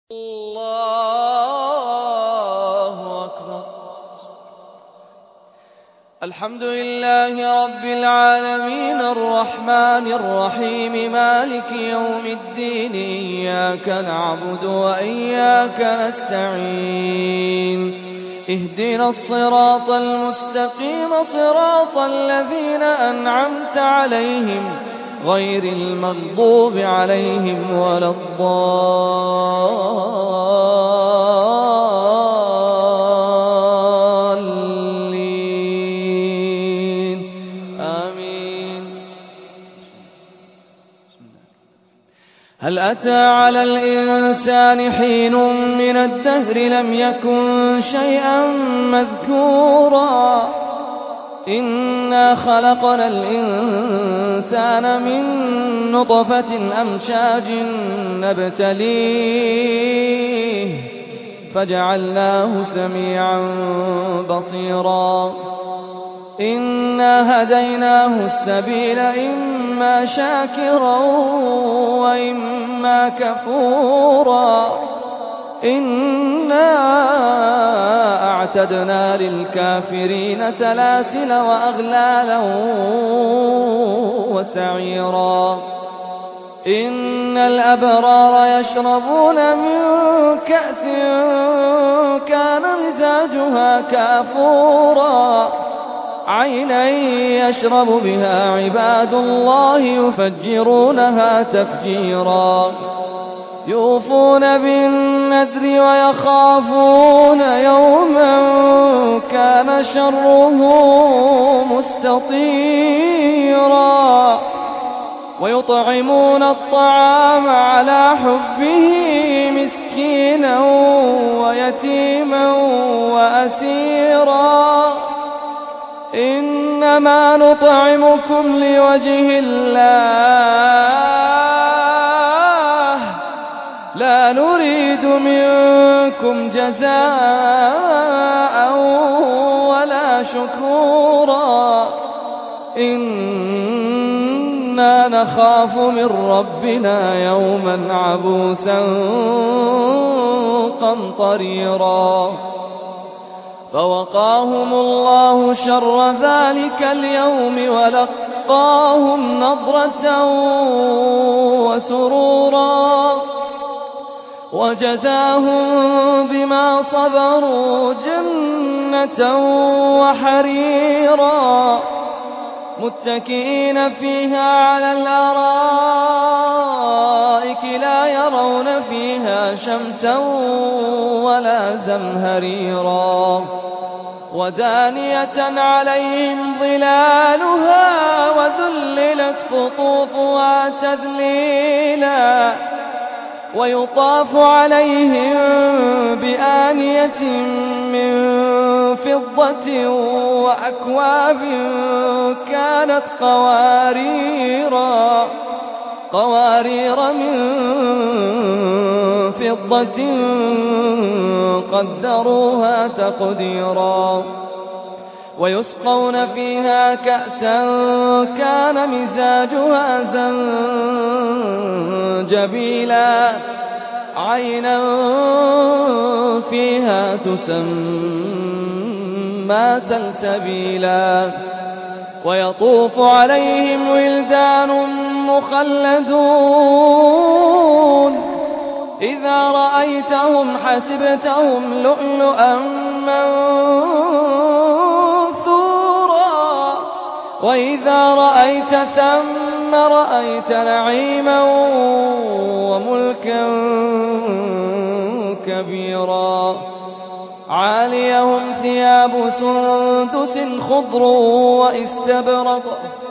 الله أكبر. الحمد لله رب العالمين الرحمن الرحيم مالك يوم الدين إياك نعبد وإياك نستعين اهدنا الصراط المستقيم صراط الذين أنعمت عليهم غير المغضوب عليهم ولا الضالين آمين. هل أتى على الإنسان حين من الدهر لم يكن شيئا مذكورا إنا خلقنا الإنسان من نطفة أمشاج نبتليه فجعلناه سميعا بصيرا إنا هديناه السبيل إما شاكرا وإما كفورا إنا أعتدنا للكافرين سلاسل وأغلالا وسعيرا إن الأبرار يشربون من كأس كان مزاجها كافورا عينا يشرب بها عباد الله يفجرونها تفجيرا يوفون بالنذر ويخافون يوما كان شره مستطيرا ويطعمون الطعام على حبه مسكينا ويتيما وأسيرا إنما نطعمكم لوجه الله لا نريد منكم جزاء ولا شكورا إنا نخاف من ربنا يوما عبوسا قمطريرا فوقاهم الله شر ذلك اليوم ولقاهم نضرة وسرورا وجزاهم بما صبروا جنة وحريرا متكئين فيها على الأرائك لا يرون فيها شمسا ولا زمهريرا ودانية عليهم ظلالها وذللت قطوفها تذليلا ويطاف عليهم بآنية من فضة وأكواب كانت قوارير من فضة قدروها تقديرا ويسقون فيها كأسا كان مزاجها زنجبيلا عينا فيها تسمى سلسبيلا ويطوف عليهم ولدان مخلدون إذا رأيتهم حسبتهم لؤلؤا منثورا وإذا رأيت ثم رأيت نعيما وملكا كبيرا عاليهم ثياب سندس خضر واستبرق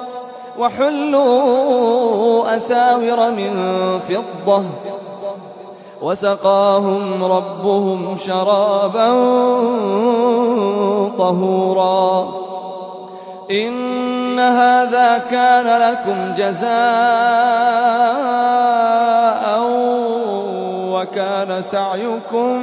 وحلوا أساور من فضة وسقاهم ربهم شرابا طهورا إن هذا كان لكم جزاء وكان سعيكم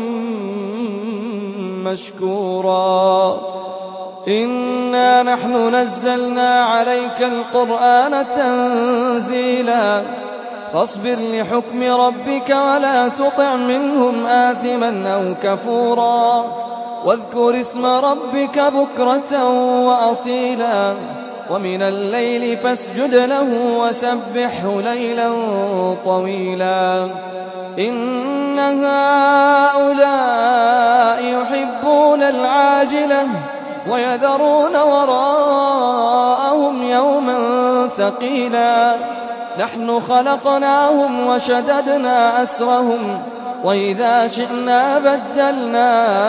مشكورا إنا نحن نزلنا عليك القرآن تنزيلا فاصبر لحكم ربك ولا تطع منهم آثما أو كفورا واذكر اسم ربك بكرة وأصيلا ومن الليل فاسجد له وسبحه ليلا طويلا إن هؤلاء يحبون العاجلة ويذرون وراءهم يوما ثقيلا نحن خلقناهم وشددنا أسرهم وإذا شئنا بدلنا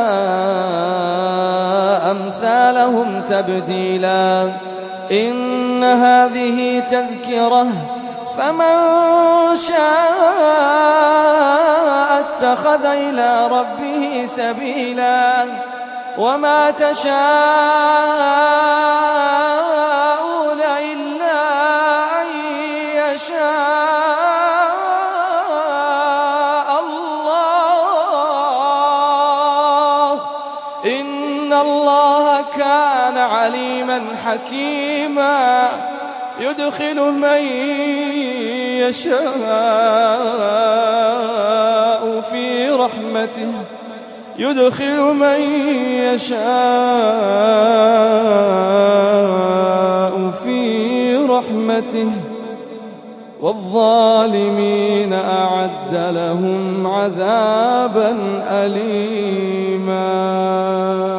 أمثالهم تبديلا إن هذه تذكرة فمن شاء اتخذ إلى ربه سبيلا وما تشاءون إلا أن يشاء الله إن الله كان عليما حكيما يدخل من يشاء في رحمته يدخل من يشاء في رحمته والظالمين أعد لهم عذابا أليما